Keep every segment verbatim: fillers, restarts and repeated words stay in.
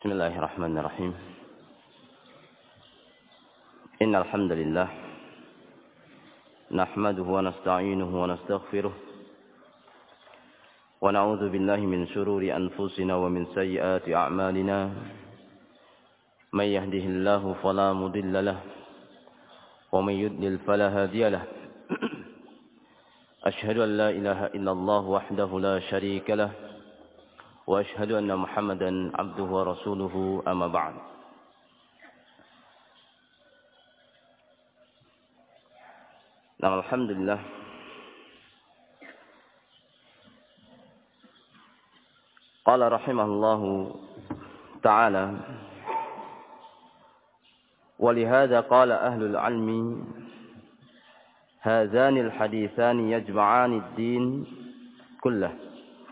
بسم الله الرحمن الرحيم إن الحمد لله نحمده ونستعينه ونستغفره ونعوذ بالله من شرور أنفسنا ومن سيئات أعمالنا من يهده الله فلا مضل له ومن يضلل فلا هادي له أشهد أن لا إله إلا الله وحده لا شريك له وأشهد أن محمدا عبده ورسوله أما بعد. Nah, alhamdulillah qala rahimahullahu ta'ala ولهذا قال أهل العلم هذان الحديثان يجمعان الدين كله.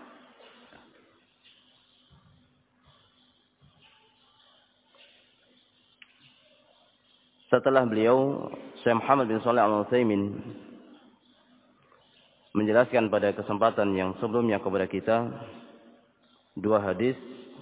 Setelah beliau Syekh Muhammad bin Shalih Al-Utsaimin menjelaskan pada kesempatan yang sebelumnya kepada kita dua hadis.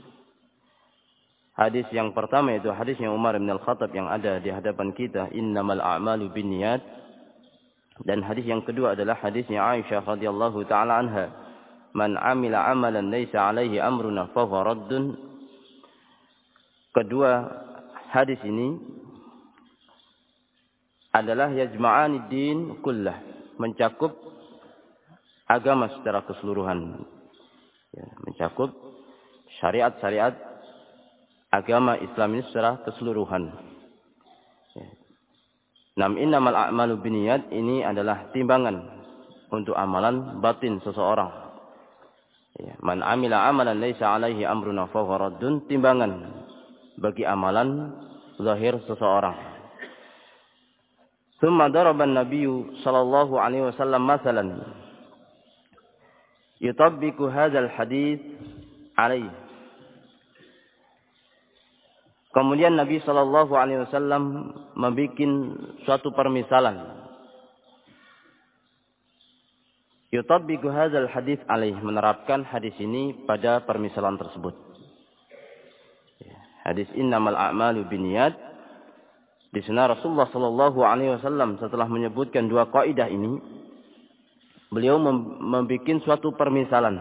Hadis yang pertama itu hadisnya Umar bin Al-Khattab yang ada di hadapan kita, innamal a'malu binniyat. Dan hadis yang kedua adalah hadisnya Aisyah radhiyallahu taala anha, man amila amalan laisa alaihi amruna fa huwa raddun. Kedua hadis ini adalah yajma'ani din kullah, mencakup agama secara keseluruhan, ya, mencakup syariat-syariat agama Islam ini secara keseluruhan. Ya. Nam innamal a'malu binniyat ini adalah timbangan untuk amalan batin seseorang. Ya. Man amila amalan laisa alaihi amruna fa huwa raddun, timbangan bagi amalan zahir seseorang. ثم ضرب النبي صلى الله عليه وسلم مثلا يطبق هذا الحديث عليه. Kemudian Nabi sallallahu alaihi wasallam membuat suatu permisalan. Yutabbiqu hadzal hadits alaih, menerapkan hadis ini pada permisalan tersebut. Hadis innamal a'malu binniyat. Di sana Rasulullah sallallahu alaihi wasallam setelah menyebutkan dua kaidah ini, beliau membuat suatu permisalan.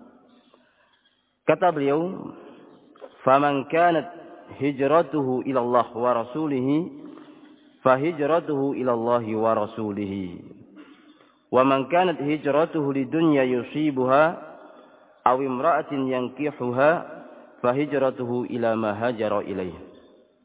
Kata beliau, "Faman kanat hijratuhu ila Allah wa rasulih, fa hijratuhu ila Allah wa rasulih. Wa man kanat hijratuhu lidunya yusibuha aw imra'atin yankihuha, fa hijratuhu ila ma hajara ilaihi."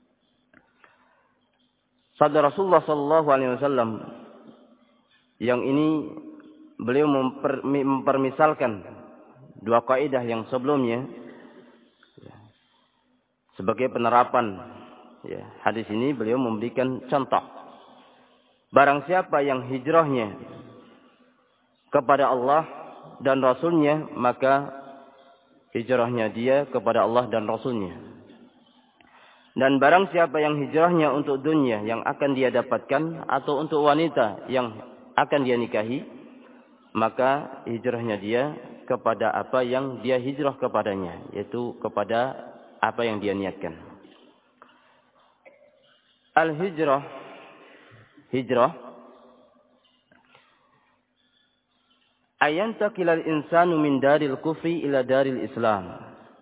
Sabda Rasulullah sallallahu alaihi wasallam yang ini beliau memper, mempermisalkan dua kaidah yang sebelumnya ya, sebagai penerapan ya, hadis ini beliau memberikan contoh. Barang siapa yang hijrahnya kepada Allah dan Rasulnya, maka hijrahnya dia kepada Allah dan Rasulnya. Dan barang siapa yang hijrahnya untuk dunia yang akan dia dapatkan atau untuk wanita yang akan dia nikahi, maka hijrahnya dia kepada apa yang dia hijrah kepadanya, yaitu kepada apa yang dia niatkan. Al-hijrah, hijrah, ayantakilal insanu min daril kufri ila daril islam.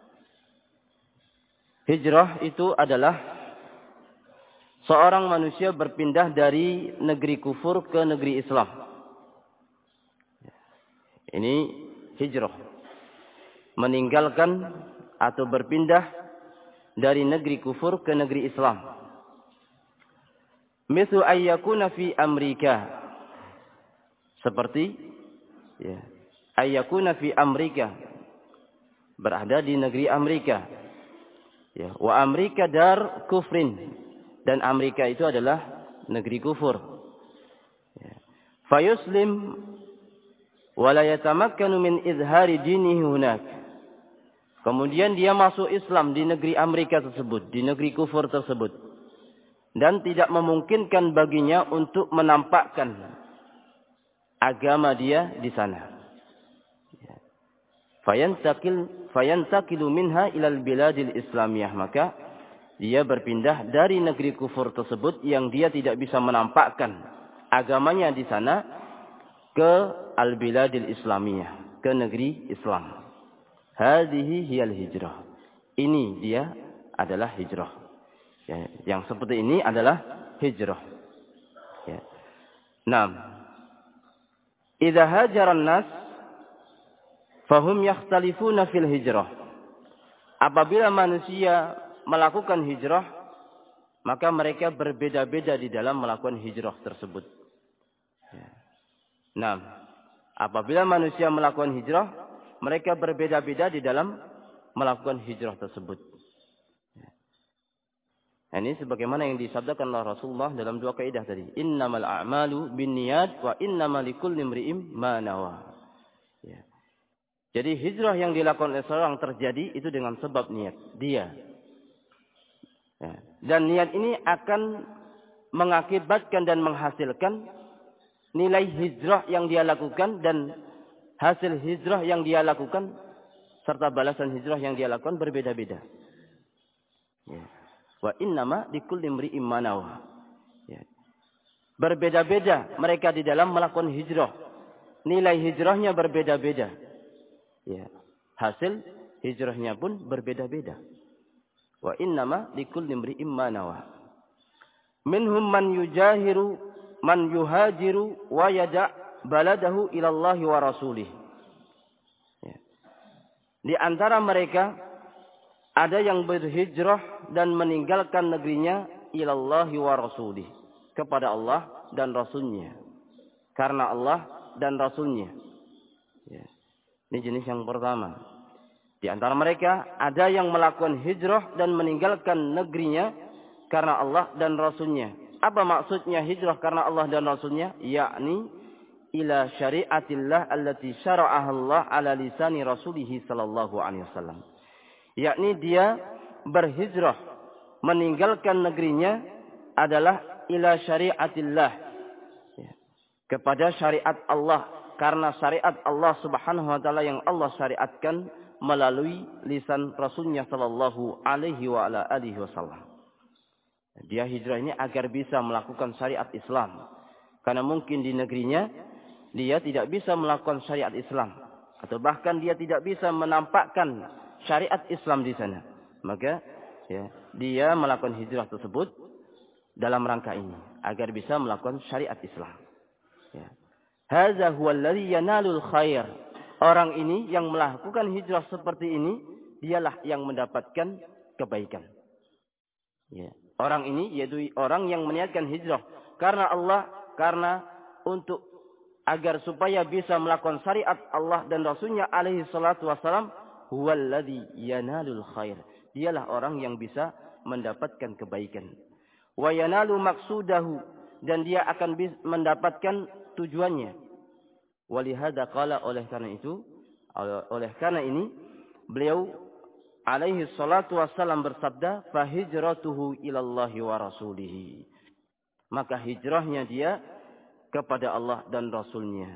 Hijrah itu adalah seorang manusia berpindah dari negeri kufur ke negeri Islam. Ini hijrah. Meninggalkan atau berpindah dari negeri kufur ke negeri Islam. Mithlu ayyakuna fi Amerika. Seperti ya, ayyakuna fi Amerika. Berada di negeri Amerika. Ya, wa Amerika dar kufrin, dan Amerika itu adalah negeri kufur. Ya. Fayuslim wa la yatamakkanu min izhari dinihi hunak. Kemudian dia masuk Islam di negeri Amerika tersebut, di negeri kufur tersebut, dan tidak memungkinkan baginya untuk menampakkan agama dia di sana. Ya. fayantakil fayantakilu minha ilal biladil islamiyah, maka dia berpindah dari negeri kufur tersebut yang dia tidak bisa menampakkan agamanya di sana ke al-biladil islamiyah, ke negeri Islam. Hadhihi hiyal hijrah. Ini dia adalah hijrah. Ya, yang seperti ini adalah hijrah. Ya. Naam. Idza hajaran nas fahum yakhtalifuna fil hijrah. Apabila manusia melakukan hijrah, maka mereka berbeda-beda di dalam melakukan hijrah tersebut. Ya. Nah, apabila manusia melakukan hijrah, mereka berbeda-beda di dalam melakukan hijrah tersebut. Ya. Nah, ini sebagaimana yang disabdakan oleh Rasulullah dalam dua kaidah tadi. Innamal a'malu binniyat wa innamal likulli imri'in ma nawa. Ya. Jadi hijrah yang dilakukan oleh seorang terjadi itu dengan sebab niat dia. Ya. Dan niat ini akan mengakibatkan dan menghasilkan nilai hijrah yang dia lakukan dan hasil hijrah yang dia lakukan serta balasan hijrah yang dia lakukan berbeda-beda. Ya. Wa innama likulli imri'in ma nawa. Ya. Berbeda-beda mereka di dalam melakukan hijrah. Nilai hijrahnya berbeda-beda. Ya. Hasil hijrahnya pun berbeda-beda. Wa innama likulli imri'in ma nawa. Minhum man yujahiru man yuhajiru wa yada' baladahu ila Allah wa rasulih. Ya. Di antara mereka ada yang berhijrah dan meninggalkan negerinya ila Allah wa rasulih, kepada Allah dan Rasulnya, karena Allah dan Rasulnya. Ya. Ini jenis yang pertama. Di antara mereka ada yang melakukan hijrah dan meninggalkan negerinya karena Allah dan Rasulnya. Apa maksudnya hijrah karena Allah dan Rasulnya? Yakni ila syariatillah allati syara'aha Allah ala lisani rasulih sallallahu alaihi wasallam. Yakni dia berhijrah meninggalkan negerinya adalah ila syariatillah, ya, kepada syariat Allah, karena syariat Allah Subhanahu wa taala yang Allah syariatkan melalui lisan Rasulnya sallallahu alaihi wa ala alihi wasallam. Dia hijrah ini agar bisa melakukan syariat Islam. Karena mungkin di negerinya dia tidak bisa melakukan syariat Islam, atau bahkan dia tidak bisa menampakkan syariat Islam di sana. Maka ya, dia melakukan hijrah tersebut dalam rangka ini agar bisa melakukan syariat Islam. Ya. Hadza huwa alladhi yanalul khair. Orang ini yang melakukan hijrah seperti ini, dialah yang mendapatkan kebaikan. Ya. Orang ini yaitu orang yang meniatkan hijrah karena Allah, karena untuk agar supaya bisa melakukan syariat Allah dan Rasulnya alaihi salatu wassalam, huwallazi yanalul khair. Dialah orang yang bisa mendapatkan kebaikan. Wa yanalu maqsudahu, dan dia akan mendapatkan tujuannya. Walihada qala, oleh karena itu, oleh karena ini beliau alaihi salatu wassalam bersabda, fa hijratuhu ilallahi wa rasulihi. Maka hijrahnya dia kepada Allah dan Rasulnya.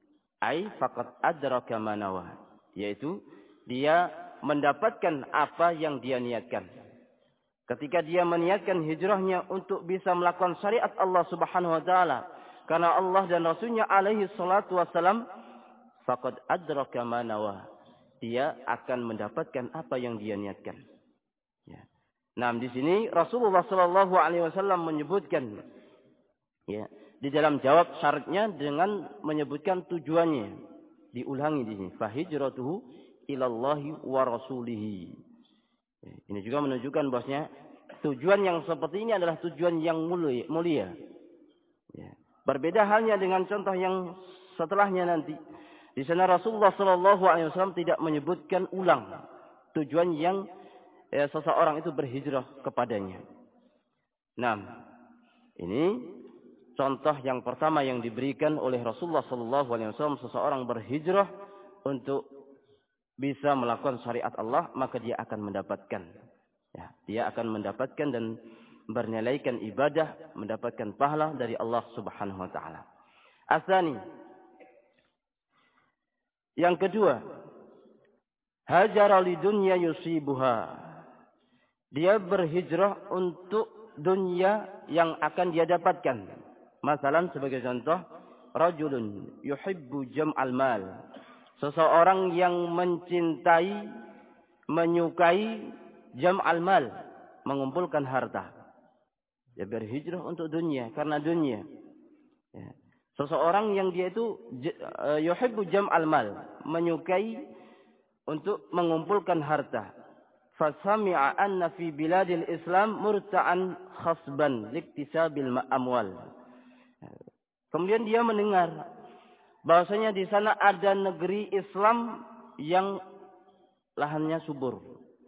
Ai faqad adraka ma nawa, yaitu dia mendapatkan apa yang dia niatkan. Ketika dia meniatkan hijrahnya untuk bisa melakukan syariat Allah Subhanahu wa taala karena Allah dan Rasulnya alaihi salatu wassalam, faqad adraka ma nawa, dia akan mendapatkan apa yang dia niatkan. Ya. Nah, di sini Rasulullah sallallahu alaihi wasallam menyebutkan, ya, di dalam jawab syaratnya dengan menyebutkan tujuannya. Diulangi di sini, fa hijratuhu ilallahi wa rasulihi. Ya, ini juga menunjukkan bahwasanya tujuan yang seperti ini adalah tujuan yang mulia. mulia. Ya. Berbeda halnya dengan contoh yang setelahnya nanti. Di sana Rasulullah sallallahu alaihi wasallam tidak menyebutkan ulang tujuan yang ya, seseorang itu berhijrah kepadanya. Nah, ini contoh yang pertama yang diberikan oleh Rasulullah sallallahu alaihi wasallam, seseorang berhijrah untuk bisa melakukan syariat Allah, maka dia akan mendapatkan. Ya, dia akan mendapatkan dan bernilaikan ibadah, mendapatkan pahala dari Allah Subhanahu wa taala. Asani, yang kedua, hajara lidunya yusibuha. Dia berhijrah untuk dunia yang akan dia dapatkan. Masalan sebagai contoh, rajulun yuhibbu jam'al mal. Seseorang yang mencintai, menyukai jam'al mal, mengumpulkan harta. Dia berhijrah untuk dunia, karena dunia. Ya. Seseorang yang dia itu yuhibbu jam'al mal, menyukai untuk mengumpulkan harta. Fasami'a anna fi biladil Islam murta'an khasban liktisabil amwal. Kemudian dia mendengar bahwasanya di sana ada negeri Islam yang lahannya subur.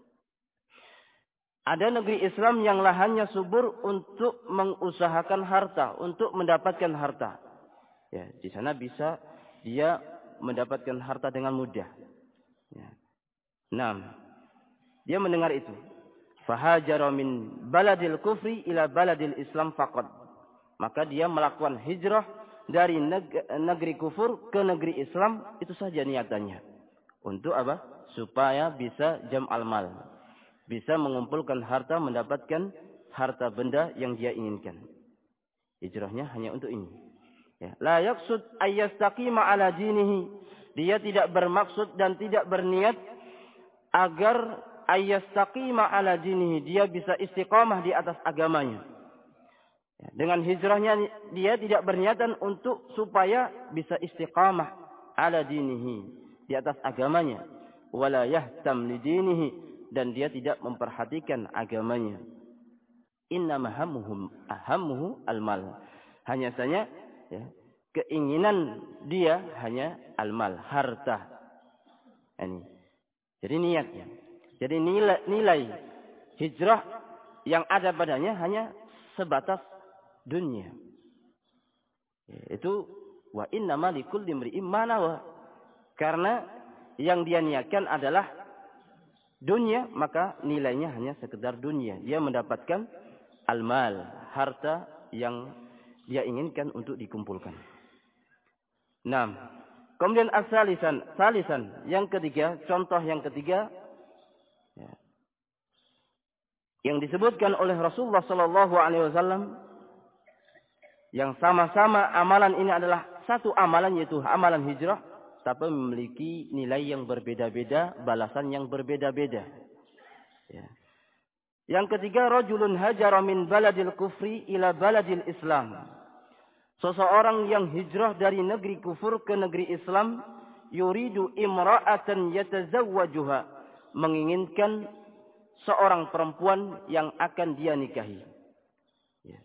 Ada negeri Islam yang lahannya subur untuk mengusahakan harta, untuk mendapatkan harta. Ya, di sana bisa dia mendapatkan harta dengan mudah. Ya. Nah, dia mendengar itu. Fahajara min baladil kufri ila baladil Islam faqad. Maka dia melakukan hijrah dari negeri kufur ke negeri Islam, itu saja niatannya. Untuk apa? Supaya bisa jam'al mal. Bisa mengumpulkan harta, mendapatkan harta benda yang dia inginkan. Hijrahnya hanya untuk ini. Ya. La yaqsud ayyastaqima ala dinihi. Dia tidak bermaksud dan tidak berniat agar ayyastaqima ala dinihi, dia bisa istiqamah di atas agamanya. Dengan hijrahnya dia tidak berniatan untuk supaya bisa istiqamah ala dinihi, di atas agamanya. Wala yahtam li dinihi, dan dia tidak memperhatikan agamanya. Innama hammuhum ahammuhu almal. Hanya saja ya, keinginan dia hanya almal, harta. Ini. Jadi niatnya. Jadi nilai, nilai hijrah yang ada padanya hanya sebatas dunia. Itu wa innama likulli imri'in ma nawa. Karena yang dia niatkan adalah dunia, maka nilainya hanya sekedar dunia. Dia mendapatkan al-mal, harta yang dia inginkan untuk dikumpulkan. Nah, kemudian as-salisan, salisan yang ketiga, contoh yang ketiga ya, yang disebutkan oleh Rasulullah sallallahu alaihi wasallam, yang sama-sama amalan ini adalah satu amalan, yaitu amalan hijrah, tapi memiliki nilai yang berbeda-beda, balasan yang berbeda-beda. Ya. Yang ketiga, rajulun hajara min baladil kufri ila baladil Islam. Seseorang yang hijrah dari negeri kufur ke negeri Islam, yuridu imra'atan yatazawwajuha, menginginkan seorang perempuan yang akan dia nikahi. Ya.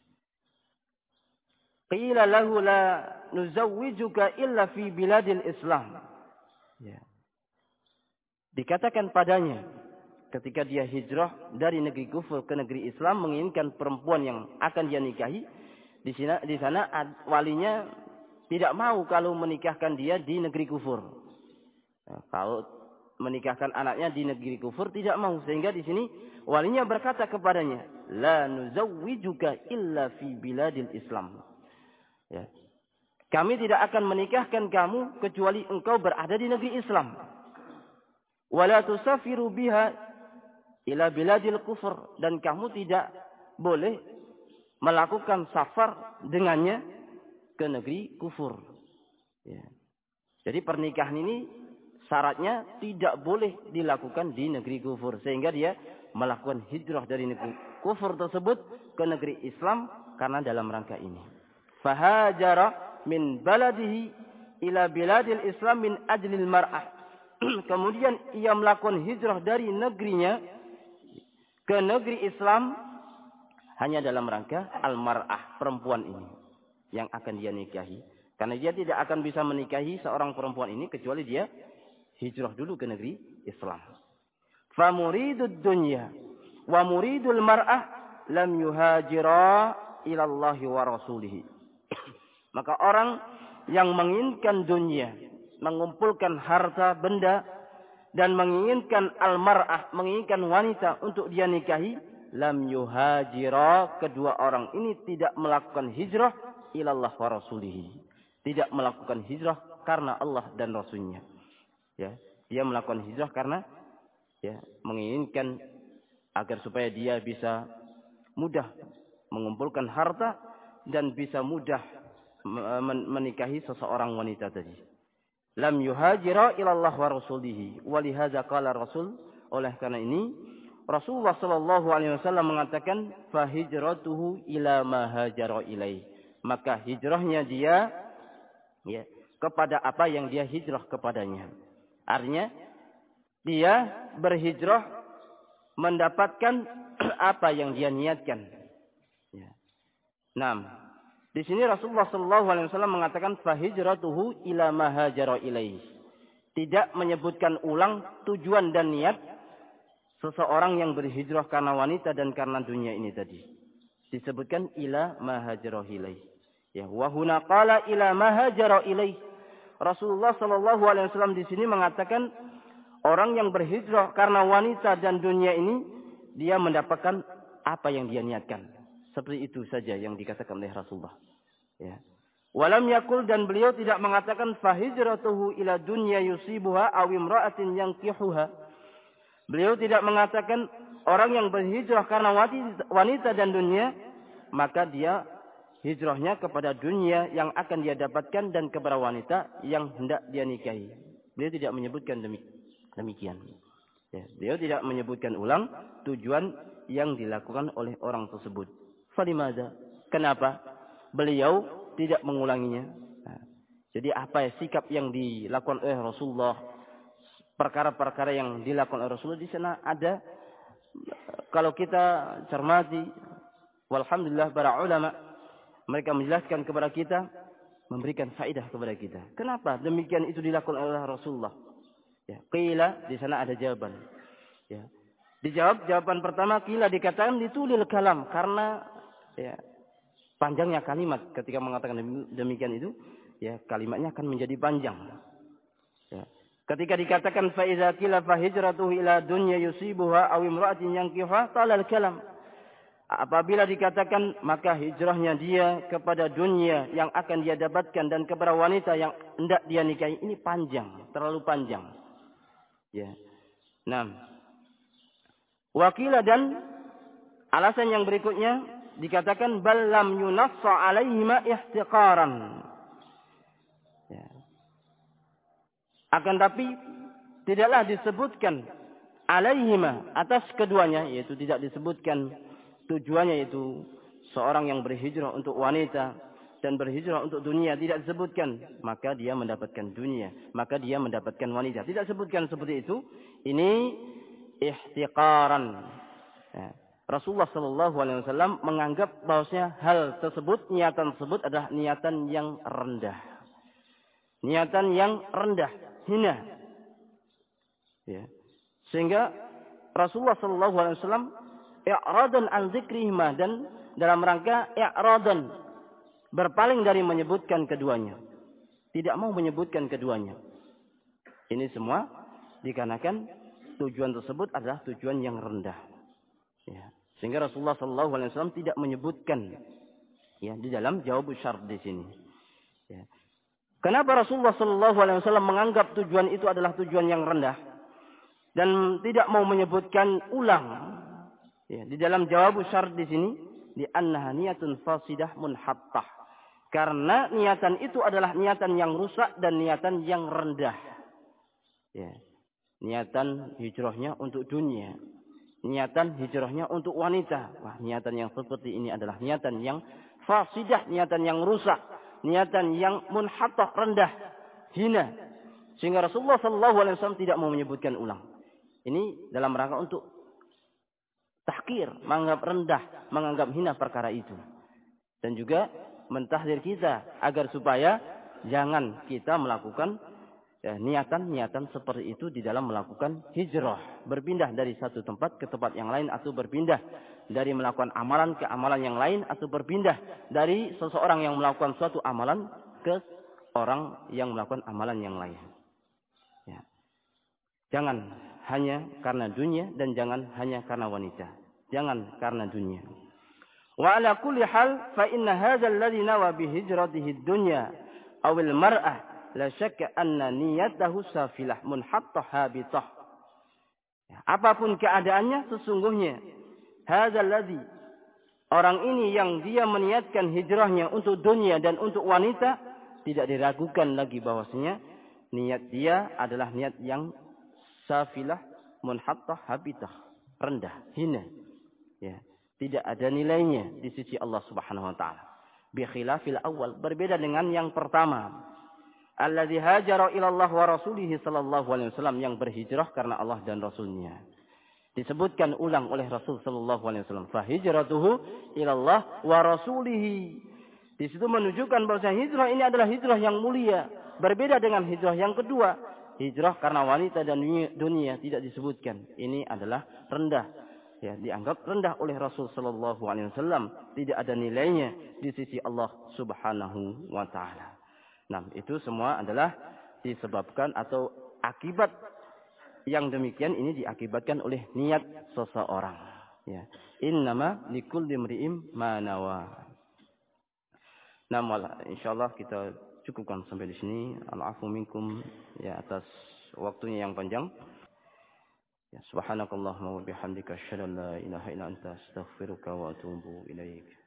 Qila lahu la nuzawwijuka illa fi biladil Islam. Ya. Dikatakan padanya ketika dia hijrah dari negeri kufur ke negeri Islam, menginginkan perempuan yang akan dia nikahi, di sana di sana walinya tidak mau kalau menikahkan dia di negeri kufur. Nah, kalau menikahkan anaknya di negeri kufur tidak mau, sehingga di sini walinya berkata kepadanya, la nuzawwijuka illa fi biladil Islam. Ya. Kami tidak akan menikahkan kamu kecuali engkau berada di negeri Islam. Wala tusafiru biha ila biladil kufur, dan kamu tidak boleh melakukan safar dengannya ke negeri kufur. Ya. Jadi pernikahan ini syaratnya tidak boleh dilakukan di negeri kufur, sehingga dia melakukan hijrah dari negeri kufur tersebut ke negeri Islam karena dalam rangka ini. Fahajara min baladihi ila biladil Islam min ajlil mar'ah. Kemudian ia melakukan hijrah dari negerinya ke negeri Islam hanya dalam rangka al-mar'ah, perempuan ini yang akan dia nikahi. Karena dia tidak akan bisa menikahi seorang perempuan ini kecuali dia hijrah dulu ke negeri Islam. Fa muridud dunya wa muridul mar'ah lam yuhajira ila Allah wa rasulih. Maka orang yang menginginkan dunia, mengumpulkan harta benda, dan menginginkan al-mar'ah, menginginkan wanita untuk dia nikahi, lam yuhajira, kedua orang ini tidak melakukan hijrah ila Allah wa rasulih. Tidak melakukan hijrah karena Allah dan Rasulnya. Ya, dia melakukan hijrah karena ya, menginginkan agar supaya dia bisa mudah mengumpulkan harta dan bisa mudah menikahi seseorang wanita tadi. Lam yuhajira ilallah wa rasulihi. Walihada qala Rasul. Oleh karena ini Rasulullah sallallahu alaihi wasallam mengatakan fahijratuhu ila ma hajara ilaih. Maka hijrahnya dia ya, kepada apa yang dia hijrah kepadanya. Artinya dia berhijrah mendapatkan apa yang dia niatkan. Ya. Naam. Di sini Rasulullah sallallahu alaihi wasallam mengatakan fahijratuhu ila ma hajara ilaih. Tidak menyebutkan ulang tujuan dan niat seseorang yang berhijrah karena wanita dan karena dunia ini tadi. Disebutkan ila ma hajara ilaih. Ya, wa huna qala ila ma hajara ilaih. Rasulullah sallallahu alaihi wasallam di sini mengatakan orang yang berhijrah karena wanita dan dunia ini dia mendapatkan apa yang dia niatkan. Seperti itu saja yang dikatakan oleh Rasulullah. Ya. Walam yakul dan beliau tidak mengatakan fahijratuhu ila dunya yusibuha aw imra'atin yankihuha. Beliau tidak mengatakan orang yang berhijrah karena wanita dan dunia maka dia hijrahnya kepada dunia yang akan dia dapatkan dan kepada wanita yang hendak dia nikahi. Beliau tidak menyebutkan demikian. Ya, beliau tidak menyebutkan ulang tujuan yang dilakukan oleh orang tersebut. Falimada? Kenapa beliau tidak mengulanginya? Nah, jadi apa ya sikap yang dilakukan oleh Rasulullah? Perkara-perkara yang dilakukan oleh Rasulullah di sana ada. Kalau kita cermati, walhamdulillah para ulama mereka menjelaskan kepada kita, memberikan faedah kepada kita. Kenapa demikian itu dilakukan oleh Rasulullah? Ya, qila di sana ada jawaban. Ya. Dijawab jawaban pertama qila dikatakan ditulil kalam karena ya, panjangnya kalimat ketika mengatakan demikian itu, ya kalimatnya akan menjadi panjang. Ya. Ketika dikatakan fa iza qila fa hijratuhu ila dunya yusibuha aw imra'atin yankihuha talal kalam. Apabila dikatakan maka hijrahnya dia kepada dunia yang akan dia dapatkan dan kepada wanita yang hendak dia nikahi ini panjang, terlalu panjang. Ya. Nah, wakila dan alasan yang berikutnya dikatakan bal lam yunassa alaihima ihtiqaran. Ya. Akan tapi tidaklah disebutkan alaihima atas keduanya, yaitu tidak disebutkan tujuannya yaitu seorang yang berhijrah untuk wanita dan berhijrah untuk dunia, tidak disebutkan, maka dia mendapatkan dunia, maka dia mendapatkan wanita. Tidak disebutkan seperti itu. Ini ihtiqaran. Ya. Rasulullah sallallahu alaihi wasallam menganggap bahwasanya hal tersebut, niatan tersebut adalah niatan yang rendah. Niatan yang rendah, hina. Ya. Sehingga Rasulullah sallallahu alaihi wasallam i'radan an dzikrihima, dan dalam rangka i'radan, berpaling dari menyebutkan keduanya. Tidak mau menyebutkan keduanya. Ini semua dikarenakan tujuan tersebut adalah tujuan yang rendah. Ya. Sehingga Rasulullah sallallahu alaihi wasallam tidak menyebutkan ya di dalam jawab syarat di sini. Ya. Kenapa Rasulullah sallallahu alaihi wasallam menganggap tujuan itu adalah tujuan yang rendah dan tidak mau menyebutkan ulang ya di dalam jawab syarat di sini? Di annaha niyatun fasidah munhattah. Karena niatan itu adalah niatan yang rusak dan niatan yang rendah. Ya. Niatan hijrahnya untuk dunia. Niatan hijrahnya untuk wanita. Wah, niatan yang seperti ini adalah niatan yang fasidah, niatan yang rusak, niatan yang munhattah, rendah, hina. Sehingga Rasulullah sallallahu alaihi wasallam tidak mau menyebutkan ulang. Ini dalam rangka untuk tahkir, menganggap rendah, menganggap hina perkara itu. Dan juga mentahdir kita agar supaya jangan kita melakukan ya, niatan-niatan seperti itu di dalam melakukan hijrah. Berpindah dari satu tempat ke tempat yang lain, atau berpindah dari melakukan amalan ke amalan yang lain, atau berpindah dari seseorang yang melakukan suatu amalan ke orang yang melakukan amalan yang lain. Ya. Jangan hanya karena dunia dan jangan hanya karena wanita. Jangan karena dunia. Wa ala kulli hal fa inna hadha alladhi nawa bi hijratihi ad-dunya aw al-mar'ah la syakka anna niyatahu safilah munhattah habitah. Ya, apapun keadaannya sesungguhnya hadzal ladzi, orang ini yang dia meniatkan hijrahnya untuk dunia dan untuk wanita, tidak diragukan lagi bahwasanya niat dia adalah niat yang safilah, munhattah, habitah, rendah, hina. Ya, tidak ada nilainya di sisi Allah Subhanahu wa taala. Bi khilafil awal, berbeda dengan yang pertama. Alladzi hajara ila Allah wa rasulih sallallahu alaihi wasallam, yang berhijrah karena Allah dan Rasulnya. Disebutkan ulang oleh Rasul sallallahu alaihi wasallam, fa hijratuhu ila Allah wa rasulih. Di situ menunjukkan bahwa hijrah ini adalah hijrah yang mulia, berbeda dengan hijrah yang kedua. Hijrah karena wanita dan dunia tidak disebutkan. Ini adalah rendah, ya, dianggap rendah oleh Rasul sallallahu alaihi wasallam, tidak ada nilainya di sisi Allah Subhanahu wa taala. Nah, itu semua adalah disebabkan atau akibat yang demikian ini diakibatkan oleh niat seseorang. Ya. Innama likulli imri'in ma nawa. Nah, insyaallah kita cukupkan sampai di sini. Al-'afwu minkum ya atas waktunya yang panjang. Ya, subhanakallahumma wa bihamdika asyhadu an la ilaha illa anta astaghfiruka wa atubu ilaik.